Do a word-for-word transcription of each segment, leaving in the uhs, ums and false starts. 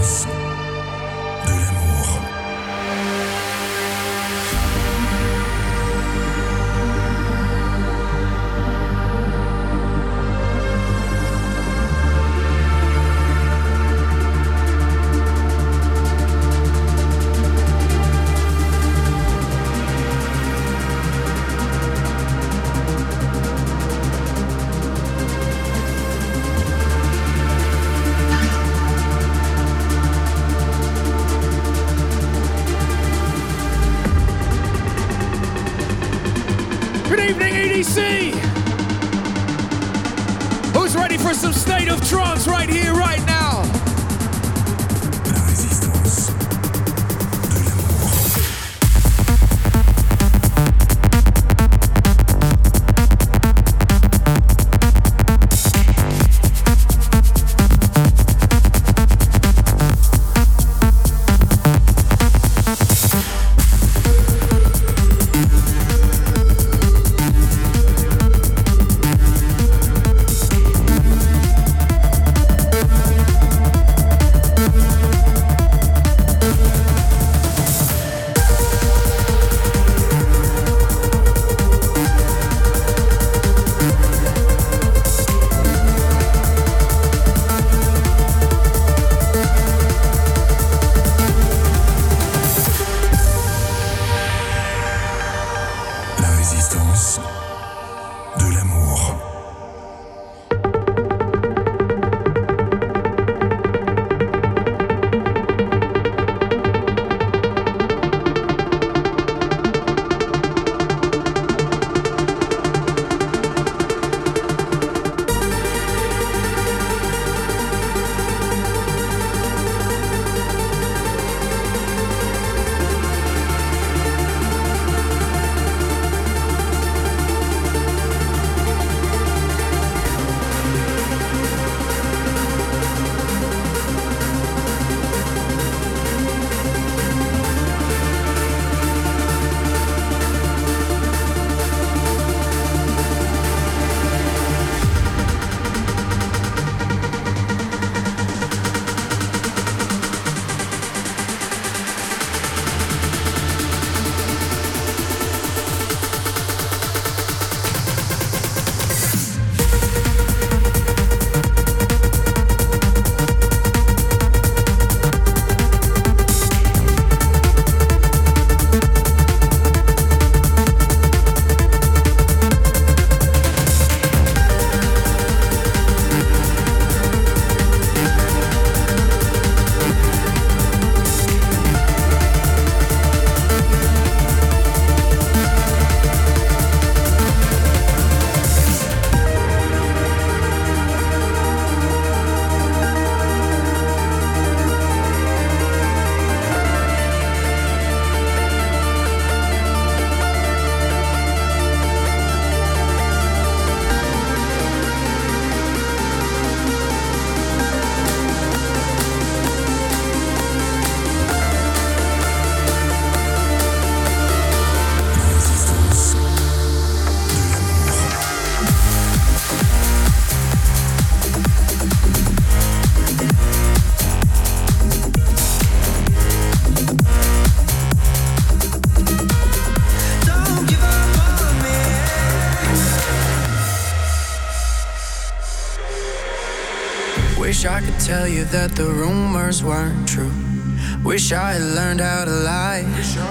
Wish I could tell you that the rumors weren't true. Wish I had learned how to lie.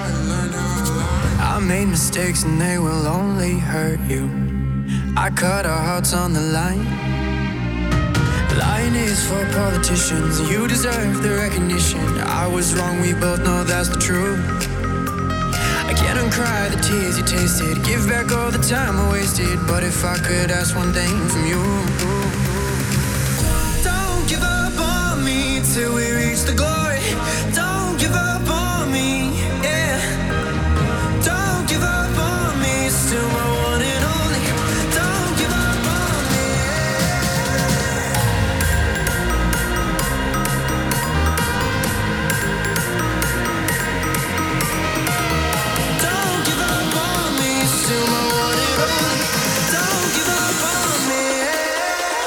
I made mistakes and they will only hurt you. I cut our hearts on the line. Lying is for politicians, you deserve the recognition. I was wrong, we both know that's the truth. I can't uncry the tears you tasted, give back all the time I wasted. But if I could ask one thing from you, don't give up on me till we reach the glory. Don't give up on me, yeah. Don't give up on me, still my one and only. Don't give up on me, don't give up on me, still my one and only. Don't give up on me, yeah.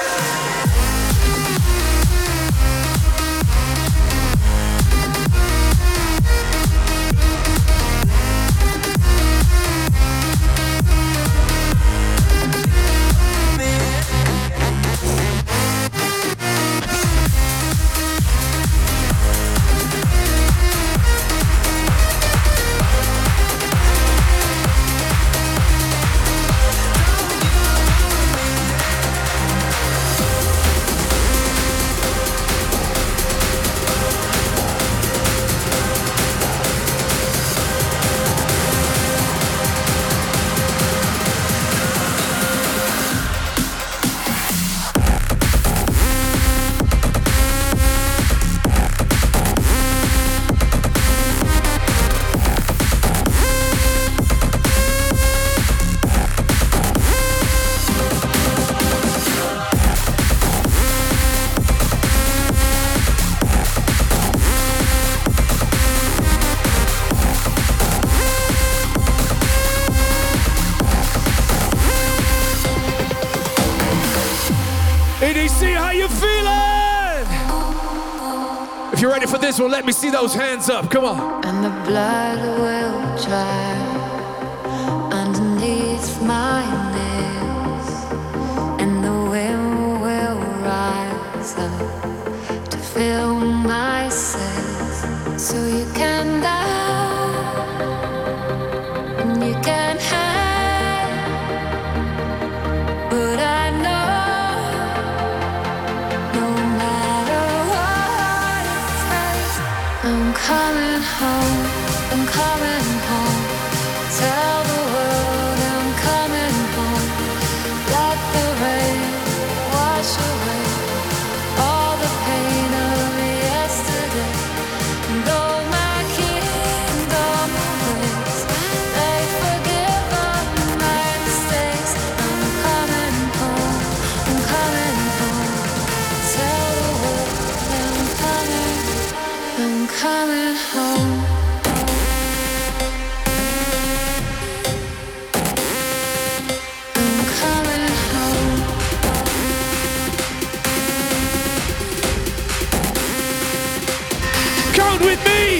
If you're ready for this one, let me see those hands up. Come on. And the blood will dry underneath my nails, and the wind will rise up to fill my sails. So you can die and you can hide, but I know no matter what it takes, I'm coming home, I'm coming home. Tell the world I'm coming home. Let the rain wash away all the pain of yesterday, and all my kingdom awaits. They forgive all my mistakes. I'm coming home, I'm coming home. Tell the world I'm coming, I'm coming home. Count with me.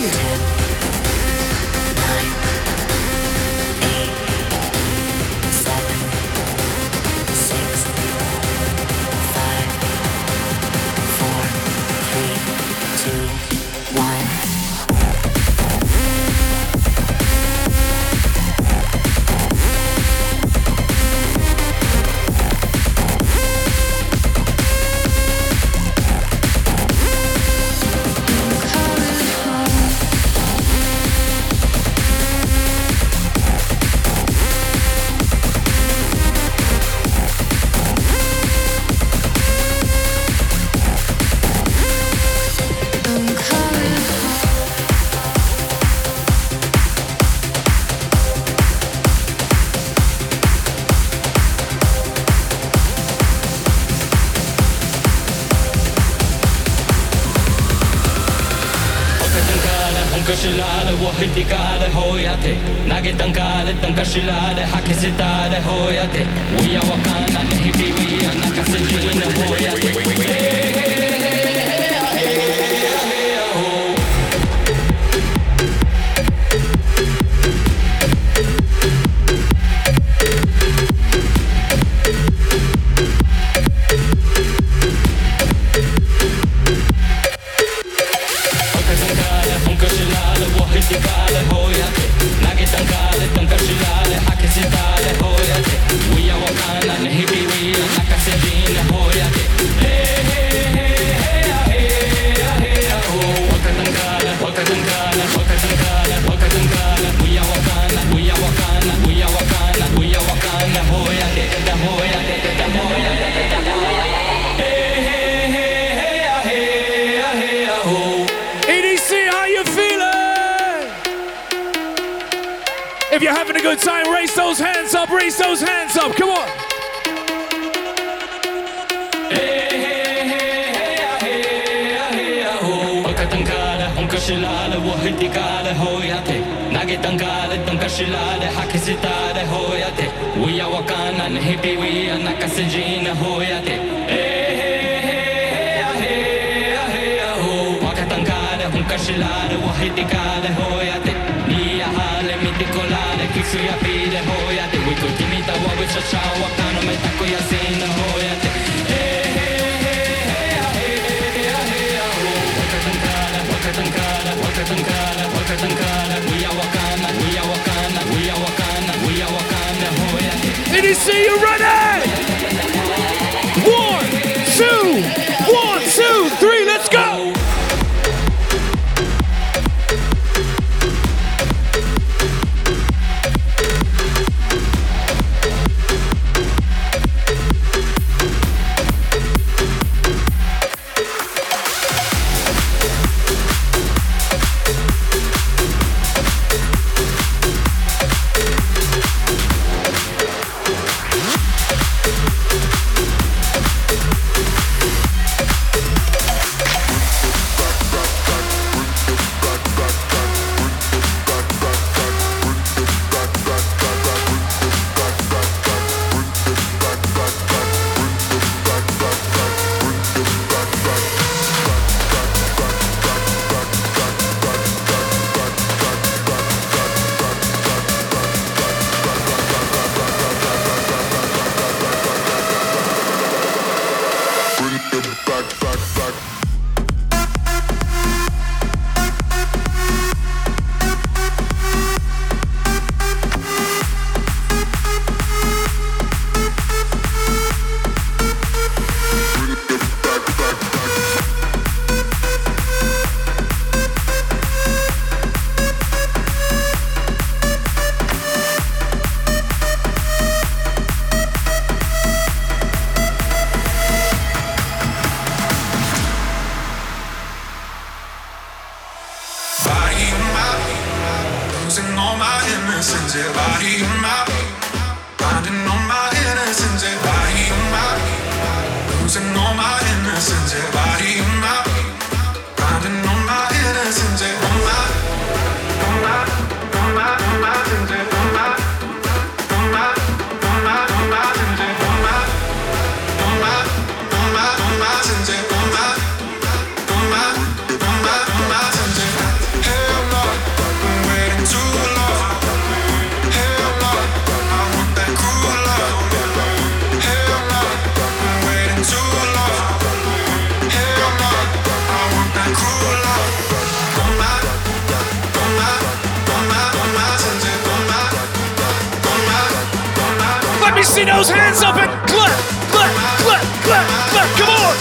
If you're having a good time, raise those hands up, raise those hands up, come on. Did you see you ready? One, two, one, two, three, let's go! Losing all my innocence, yeah, body on my. Finding all my innocence, yeah, body on my. Losing all my innocence, yeah, body on my. Finding all my innocence, yeah, on my. On my, on my, on my, on my, on my, on my, on my, on my, on my, on my, on my, on my, on my, on my, on my, on my, hell no, I'm waiting too long. Hell no, I want that cruel love. Hell no, I'm waiting too long. Hell no, I want that cruel love. On my, on my, on my, on my, on my, on my, on my. Let me see those hands up and clap, clap, clap, clap, clap. Come on.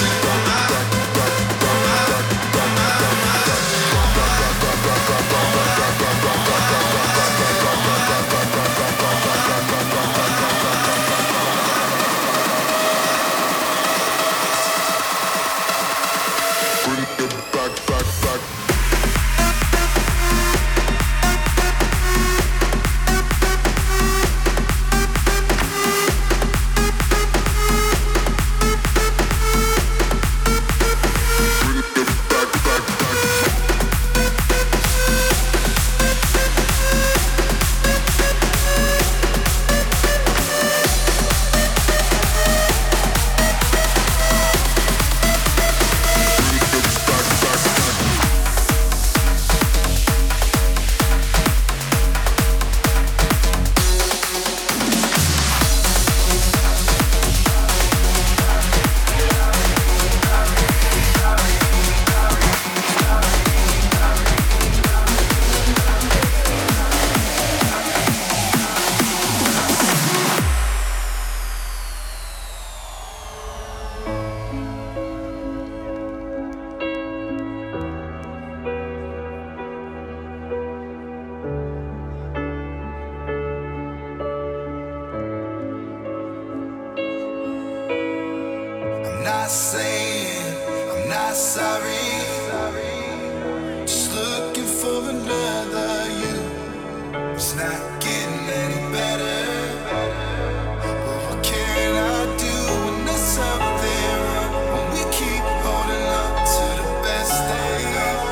Not saying I'm not sorry. Just looking for another you. It's not getting any better. But what can I do when there's something wrong? When we keep holding up to the best days.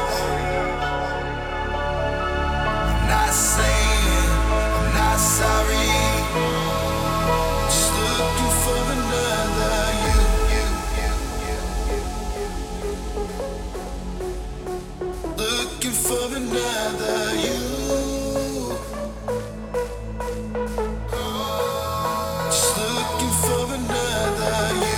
I'm not saying I'm not sorry. Just looking for another you. Looking for another you. Just looking for another you.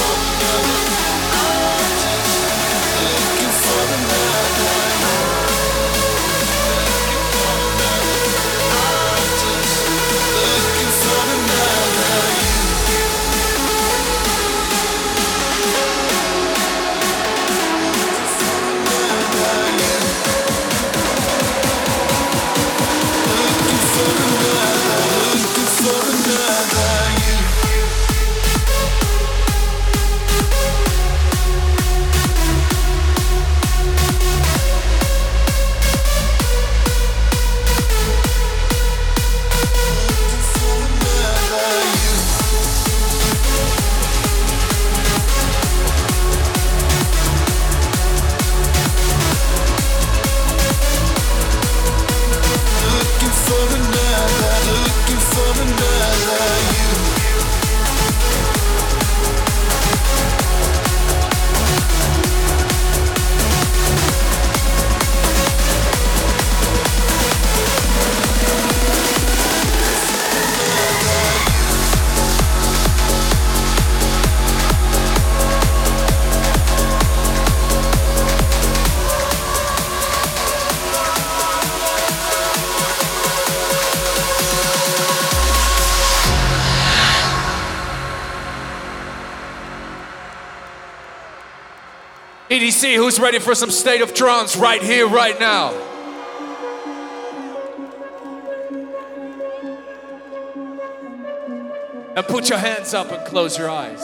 Looking for another. E D C, who's ready for some State of Trance right here, right now? And put your hands up and close your eyes.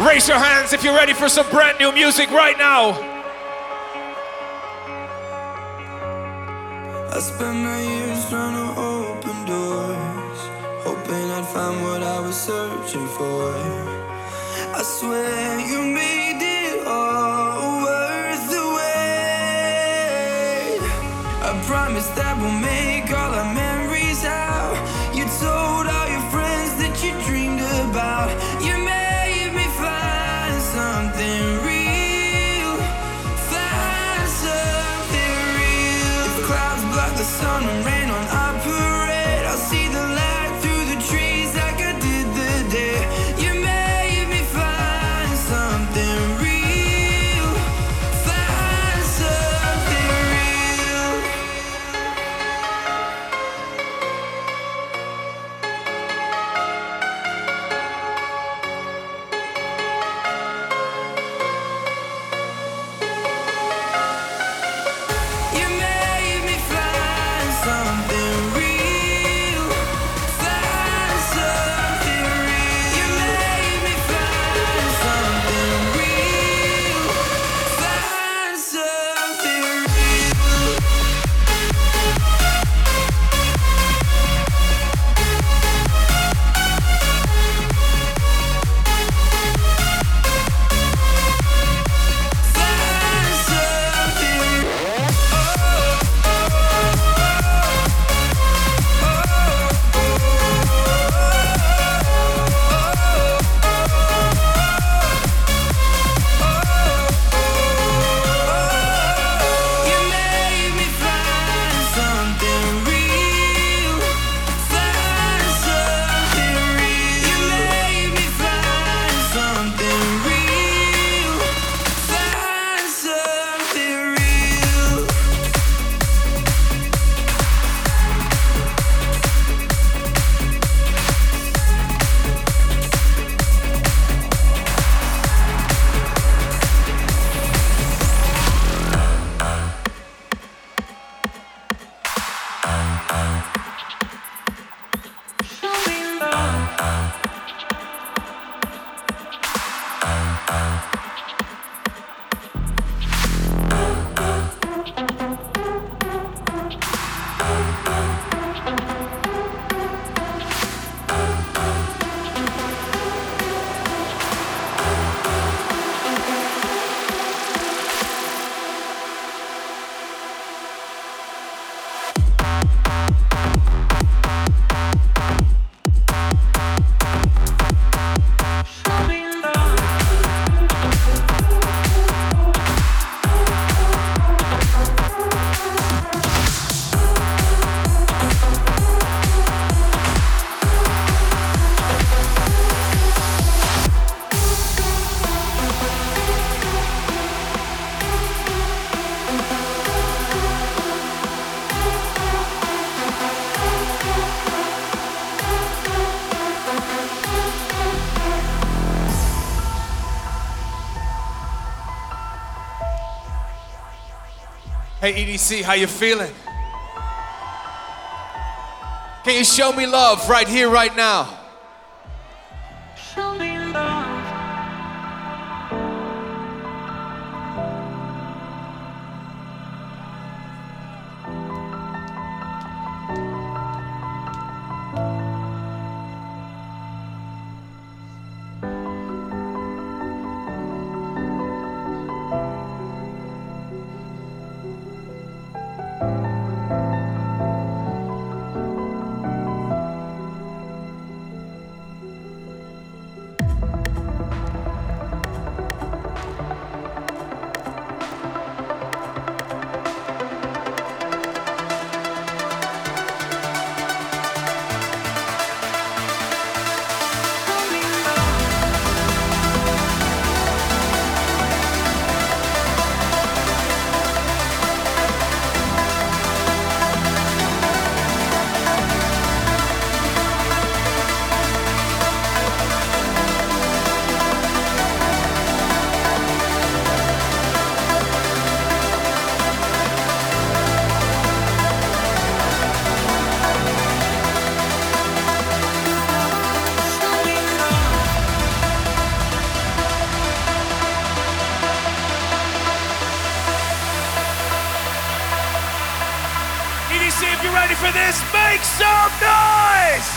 Raise your hands if you're ready for some brand new music right now. I spent my years trying to open doors, hoping I'd find what I was searching for. I swear you made it all worth the wait. I promise that we'll make all our memories out. You told all your friends that you dreamed about. You made me find something real, find something real. If clouds block the sun and rain on our parade, I'll see the light through the trees like I did the day. You made me find something real, find something real. You made me find something real, find something real. You made me find something real, find something real. Find something. You made me find something real, find something real. You made me find something real, find something real. Hey E D C, how you feeling? Can you show me love right here, right now? for this? Make some noise!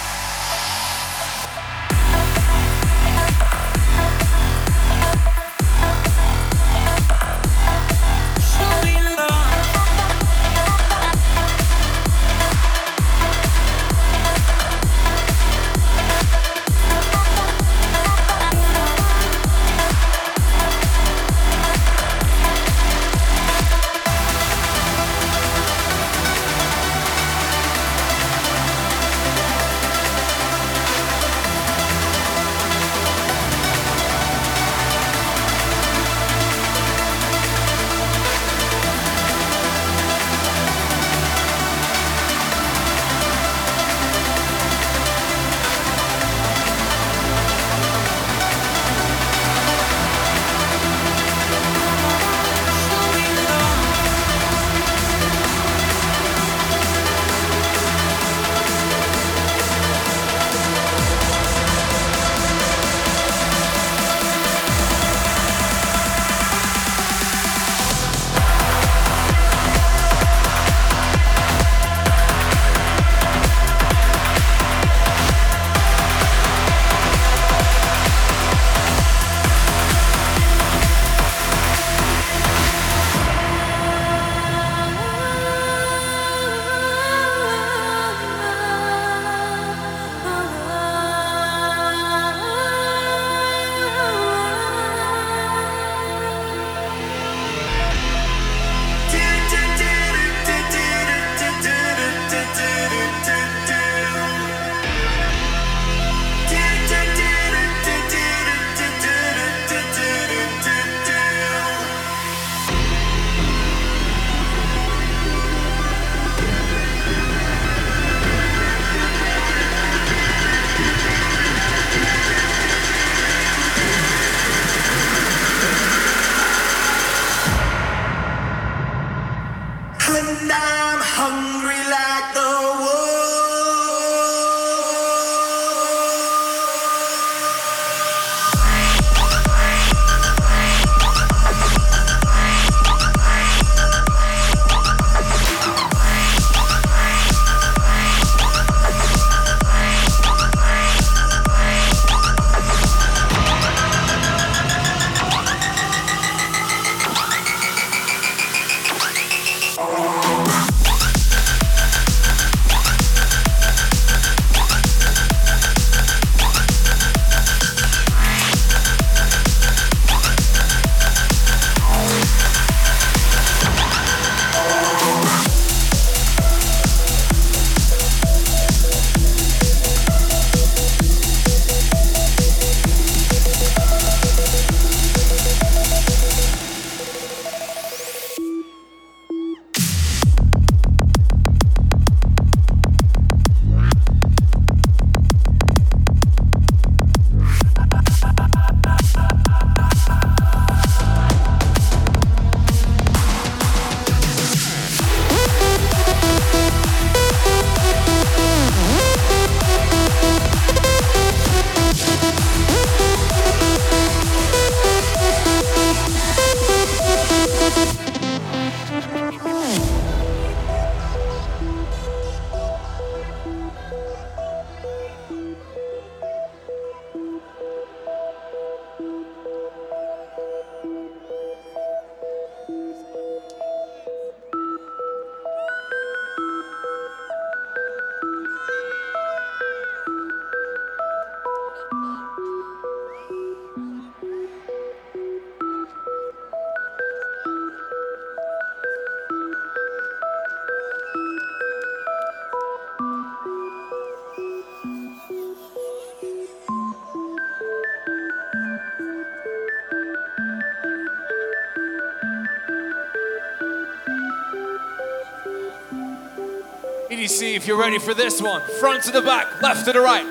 E D C, if you're ready for this one, front to the back, left to the right.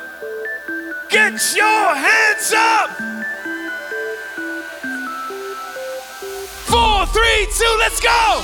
Get your hands up! Four, three, two, let's go!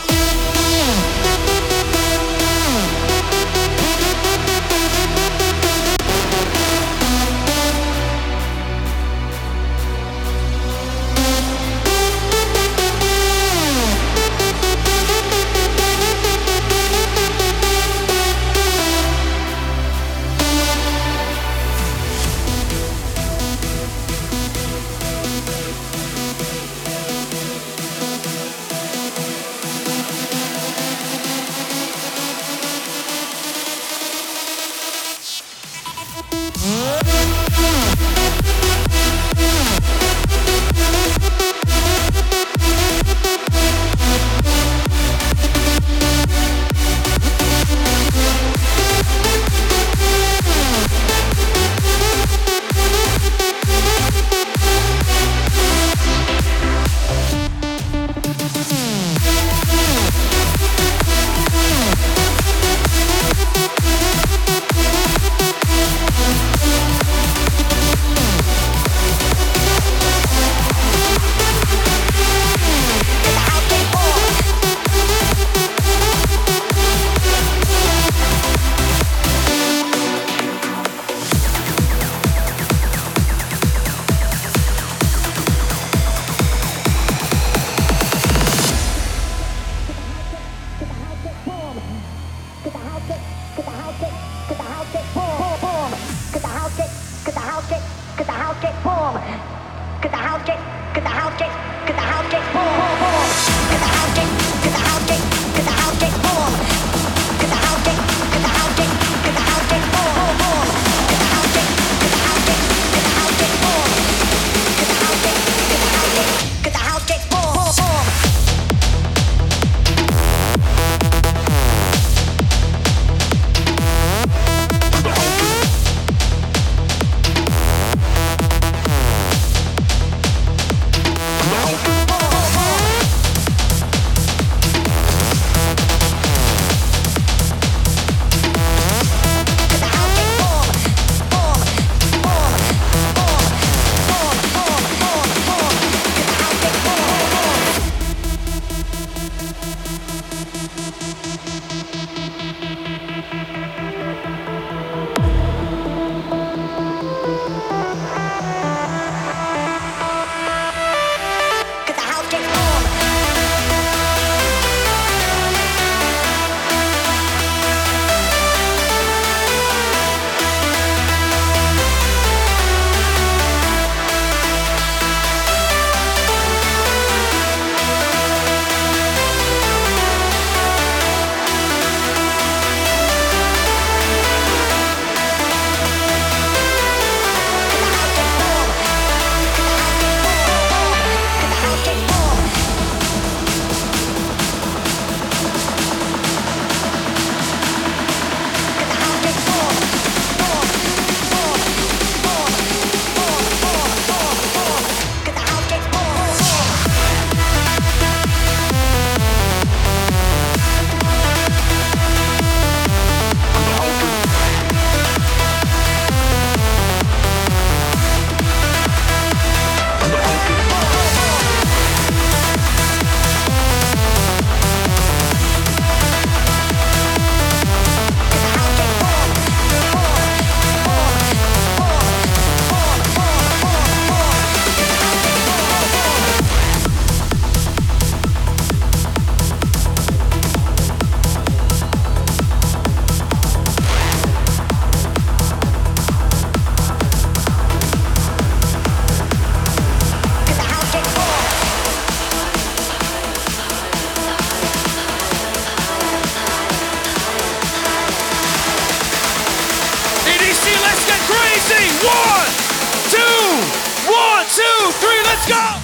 One, two, one, two, three, let's go!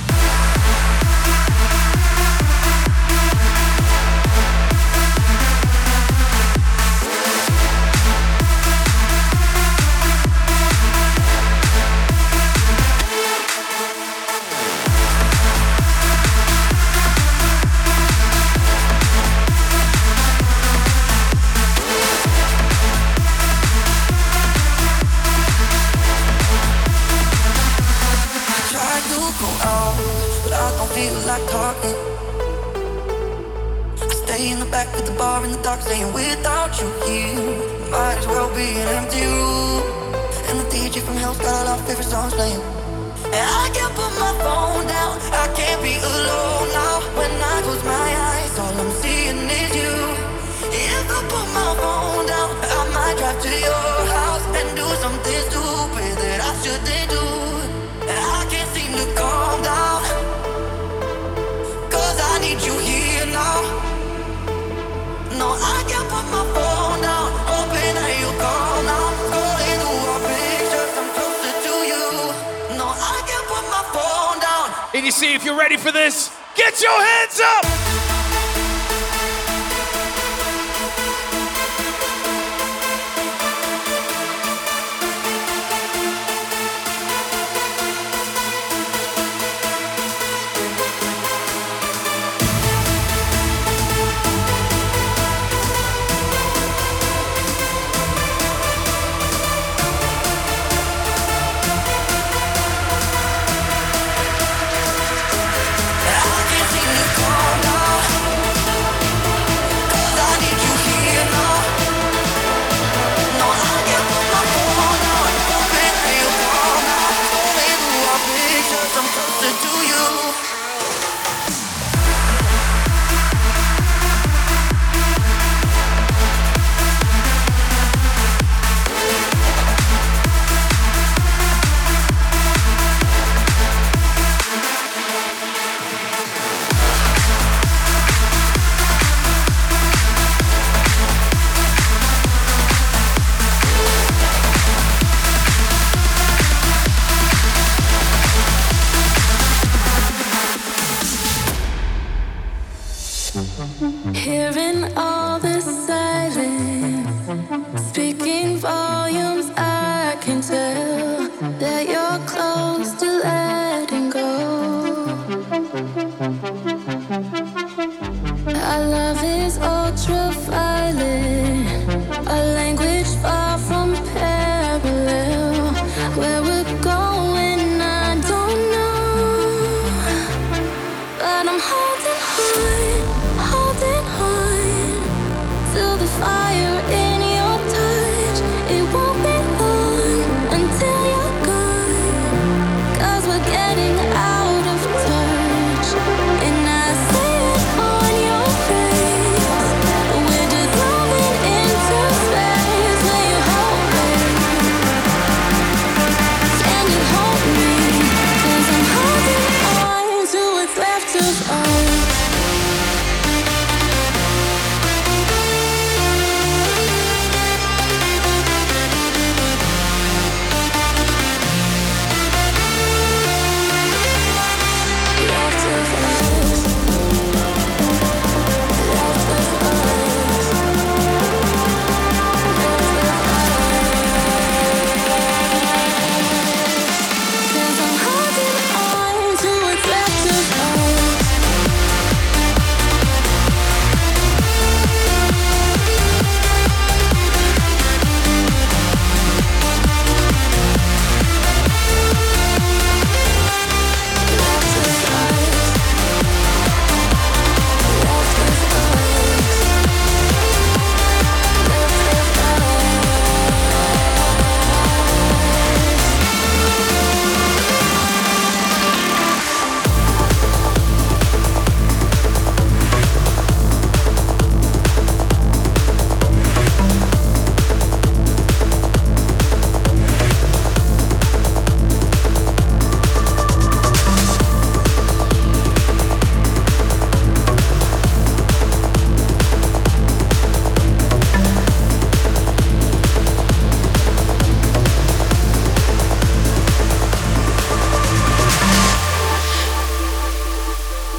Feel like talking. I stay in the back of the bar in the dark, saying without you here, might as well be an empty room. And the D J from hell's got all our favorite songs playing. And I can't put my phone down, I can't be alone now. When I close my eyes, all I'm seeing is you. If I put my phone down, I might drive to your house and do something stupid that I shouldn't do. And I can't seem to calm down, I need you here now. No, I can't put my phone down, hoping that you call now. Scrolling through our pictures, I'm closer to you. No, I can't put my phone down. And you see, if you're ready for this, get your hands up! I can't seem to calm down.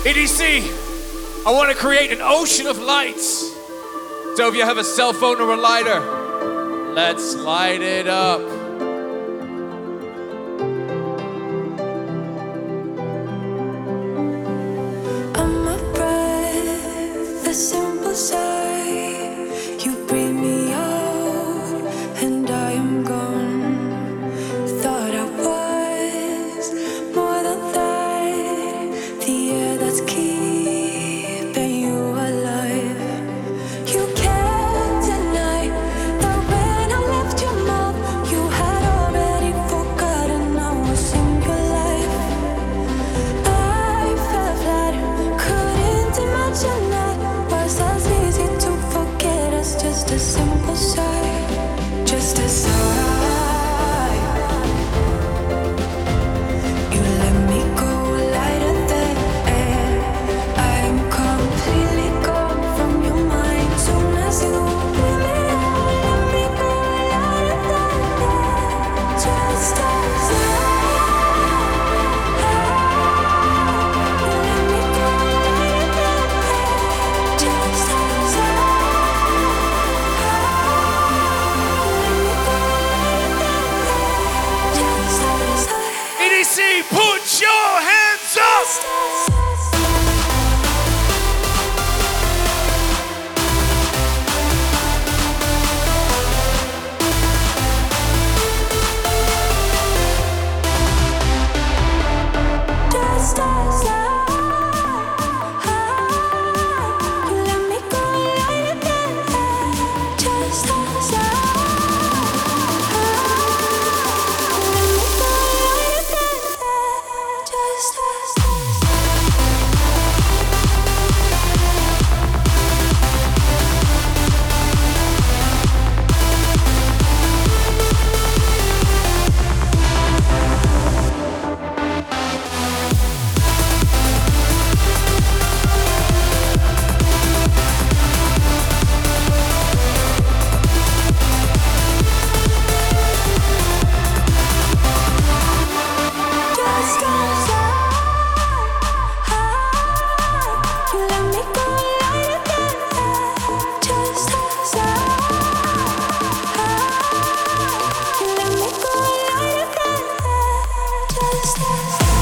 E D C, I want to create an ocean of lights. So if you have a cell phone or a lighter, let's light it up. I'm a breath, the simple sigh. You breathe me out, and I am gone. Thought I was more than that. The air that's keeping you alive. You can't deny that when I left your mouth, you had already forgotten I was in your life. I fell flat, couldn't imagine that was as easy to forget as just a simple sigh, just a sigh. You let me go lighter than air. I am completely gone from your mind. Soon as you let me out, let me go lighter than air. Just a sigh. You let me go lighter than air. Just a sigh. E D C, put your hands up! Just a sigh. You let me go lighter than air. Just a sigh. You let me go lighter than air. Just a sigh. Just a sigh. You let me go lighter than air. Just a sigh. You let me go lighter than air. Just a sigh.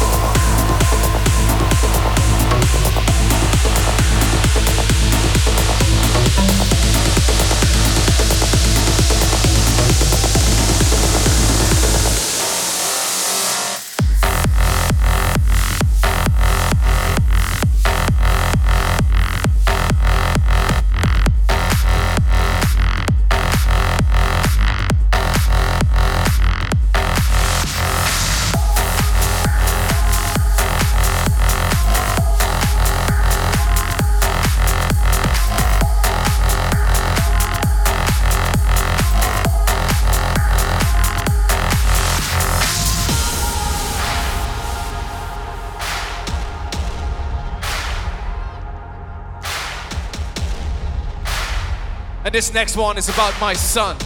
And this next one is about my son.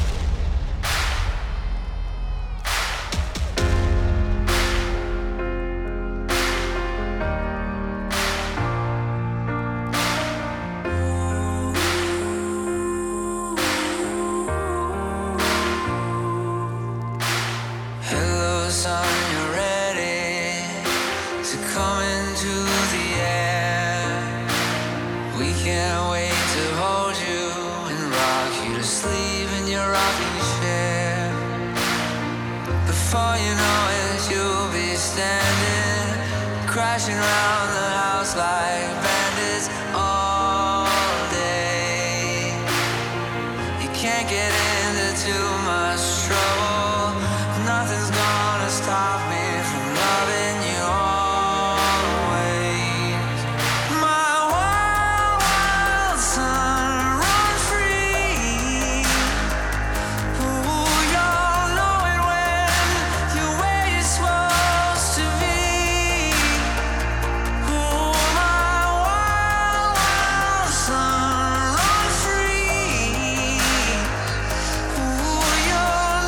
Hello, son, you're ready to come into the air. We can't wait to hold you and rock you to sleep in your rocking chair. Before you know it, you'll be standing, crashing around the house like bandits all day. You can't get into too much trouble. Nothing's gonna stop me from loving you always. My wild, wild son, run free. Ooh, you'll know it when you're where you're supposed to be. Ooh, my wild, wild son, run free. Ooh, you'll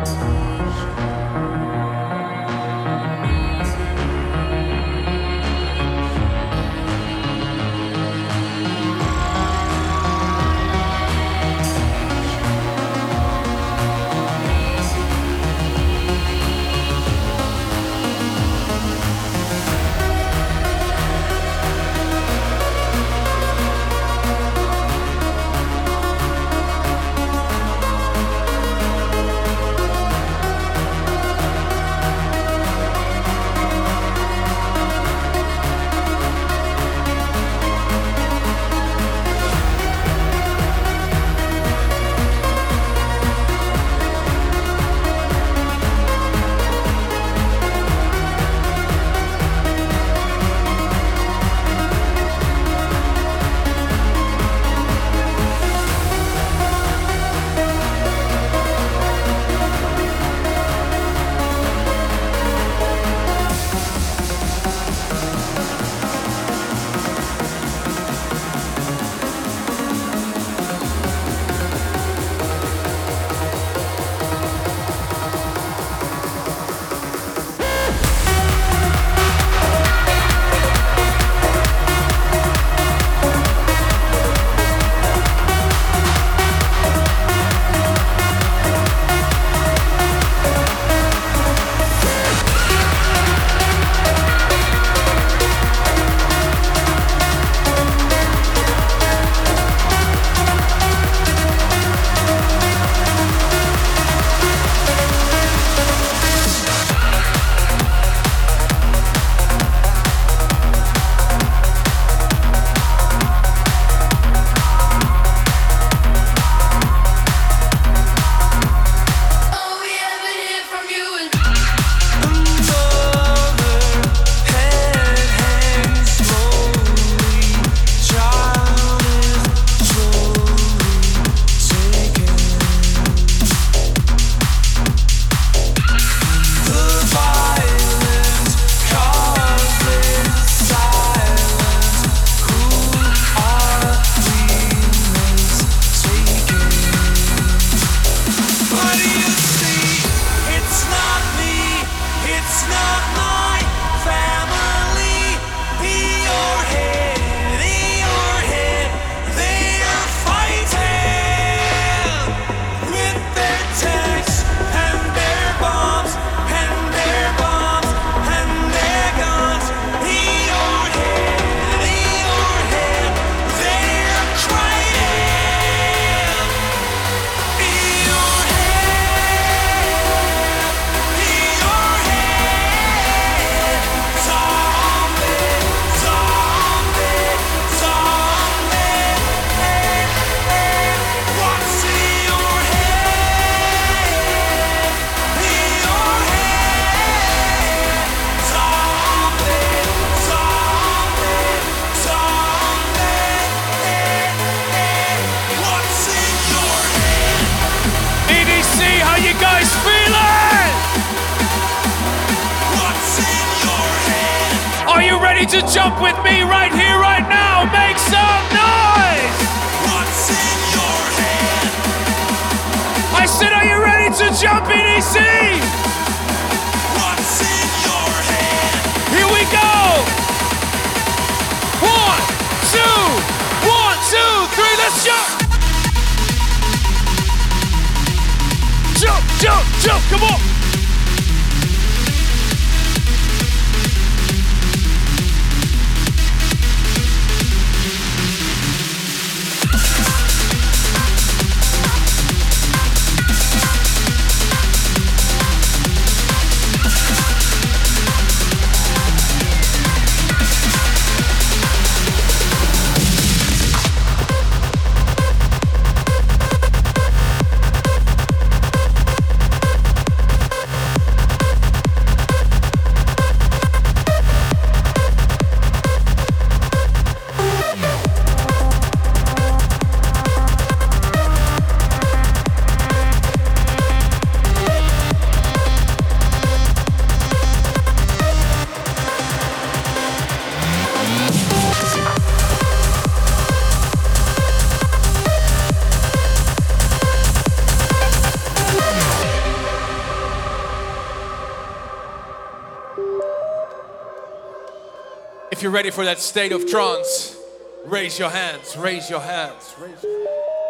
To jump with me right here, right now. Make some noise! What's in your hand? I said, are you ready to jump, E D C? What's in your hand? Here we go! One, two, one, two, three, let's jump! Jump, jump, jump, come on! If you're ready for that state of trance, raise your hands, raise your hands, raise your hands.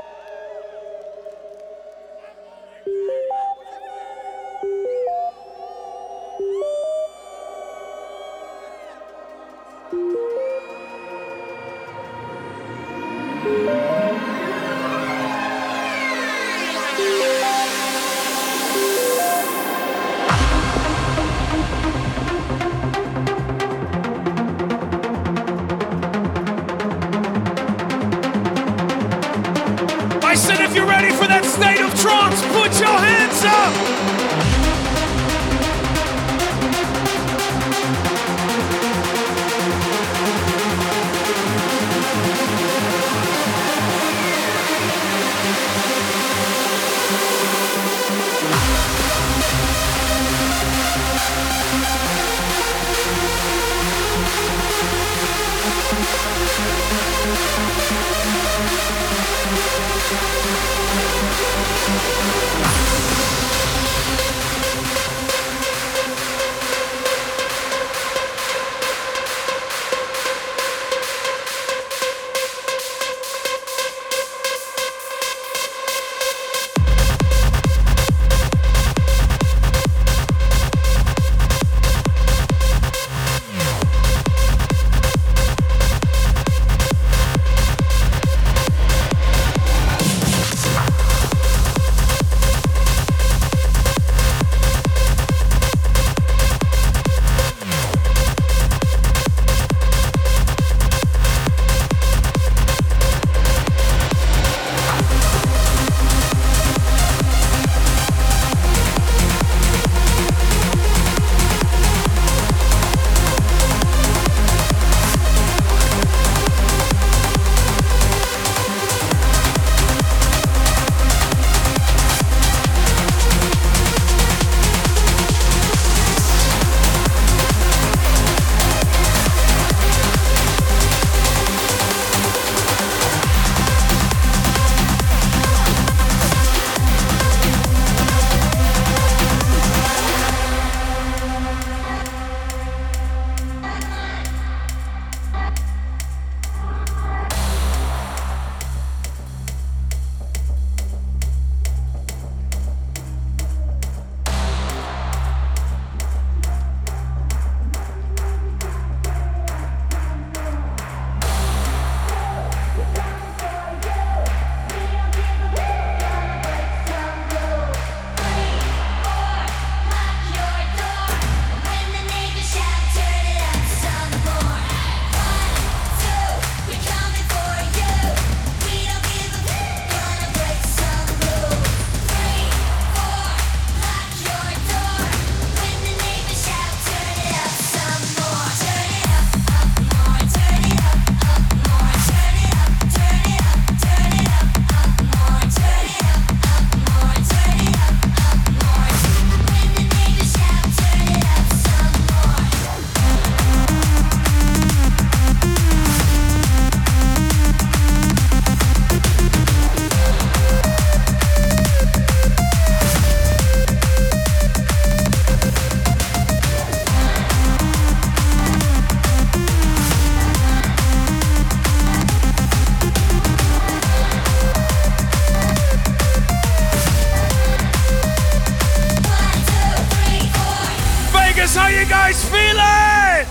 How you guys feeling?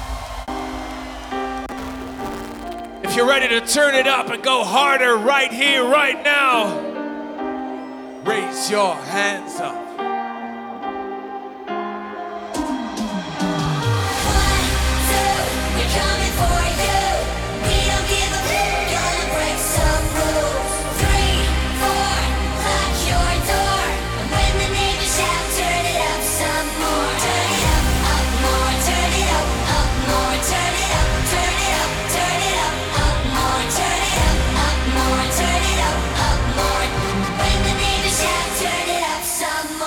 If you're ready to turn it up and go harder right here, right now, raise your hands up. Some more.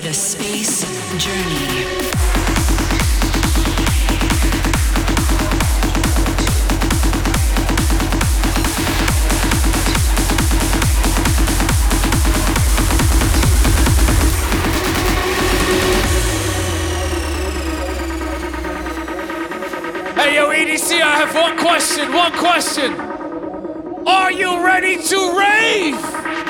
the Space Journey. Hey, yo, E D C, I have one question, one question. Are you ready to rave?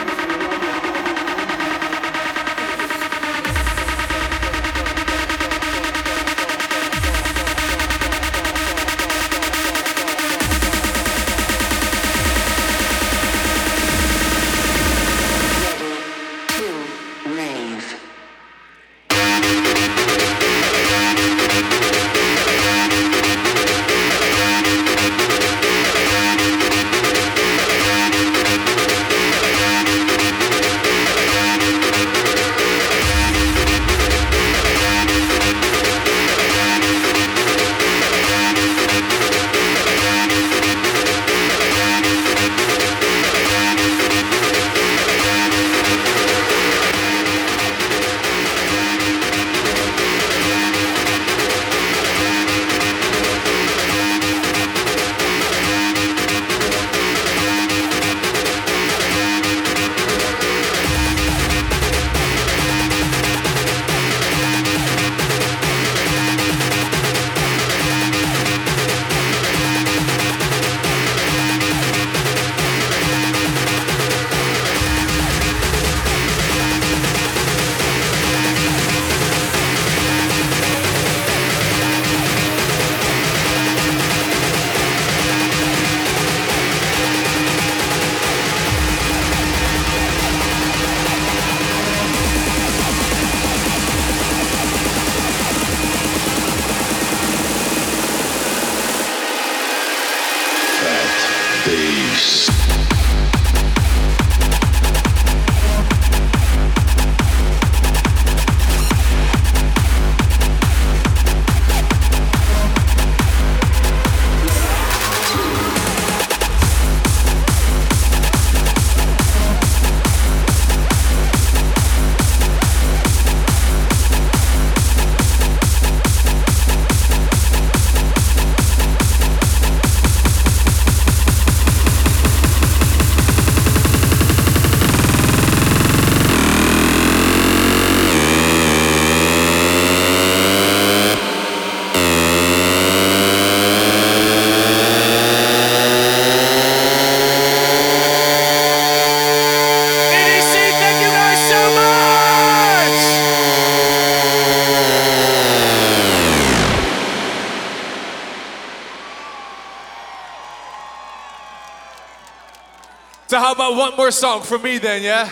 So how about one more song from me then, yeah?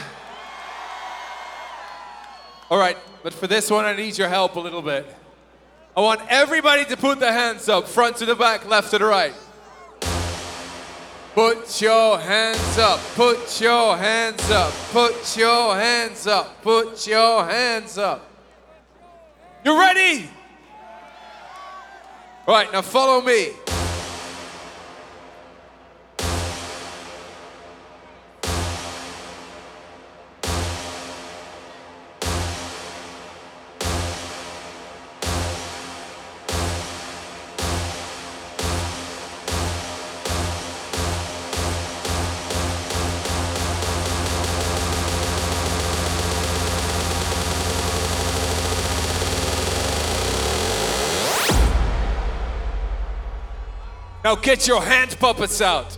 All right, but for this one I need your help a little bit. I want everybody to put their hands up, front to the back, left to the right. Put your hands up, put your hands up, put your hands up, put your hands up. You ready? All right, now follow me. Now get your hand puppets out.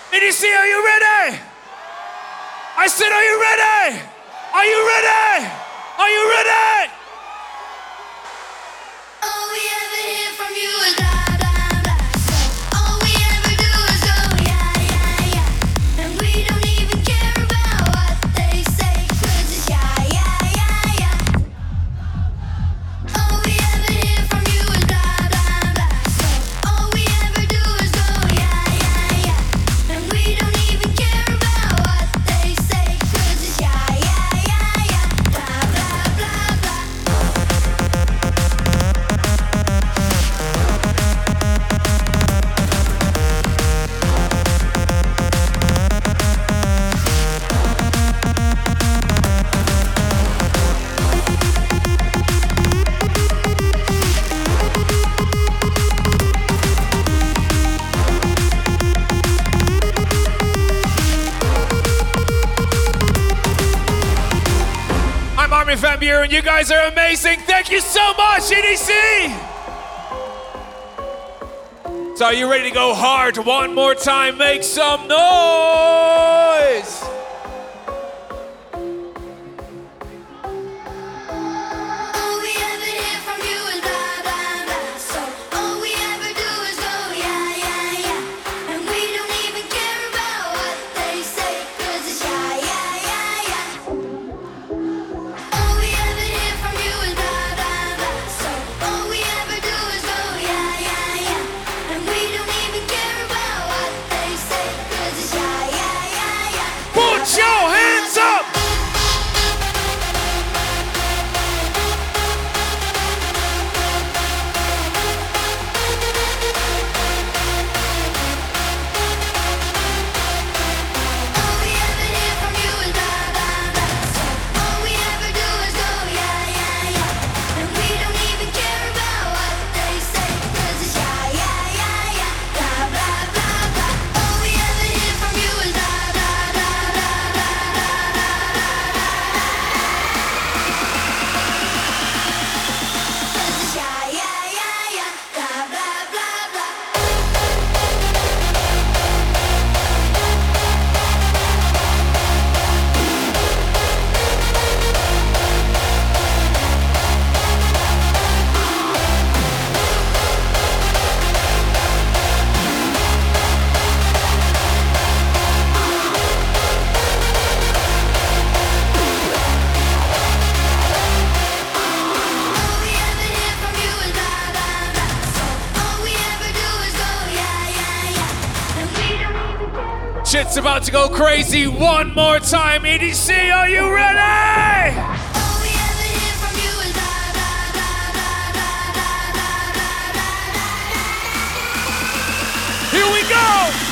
E D C, are you ready? I said, are you ready? Are you ready? Are you ready? All we ever hear from you is blah, blah, blah. All we ever do is go, yeah, yeah, yeah. And we don't even care about what they say, 'cause it's yeah, yeah, yeah, yeah. All we ever hear from you is blah, blah, blah. All we ever do is go, yeah, yeah, yeah. And we don't even care about what they say, 'cause it's yeah, yeah, yeah, yeah. Blah, blah, blah, blah. I'm Armin van Buuren, and you guys are amazing. Thank you so much, E D C. So are you ready to go hard one more time? Make some noise. All we ever hear from you is blah, blah, blah. So all we ever do is go, yeah, yeah, yeah. And we don't even care about what they say, 'cause it's yeah, yeah, yeah, yeah. All we ever hear from you is blah, blah, blah. So all we ever do is go, yeah, yeah, yeah. And we don't even care about what they say, 'cause it's yeah, yeah, yeah, yeah. Put your hands up. All we ever hear from you is blah, blah, blah. So all we ever do is go, yeah, yeah, yeah. And we don't even care about what they say, 'cause it's yeah, yeah, yeah, yeah. Blah, blah, blah, blah. All we ever hear from you is blah, blah, blah, blah, blah, blah, blah, blah. 'Cause it's yeah, yeah, yeah, yeah. Blah, blah, blah, blah. All we ever hear from you is blah, blah, blah. So all we ever do is go, yeah, yeah, yeah. And we don't even care. Shit's about to go crazy one more time. E D C, are you ready? All we ever hear from you is blah, blah, blah, blah, blah, blah, blah, blah, blah, blah. Here we go.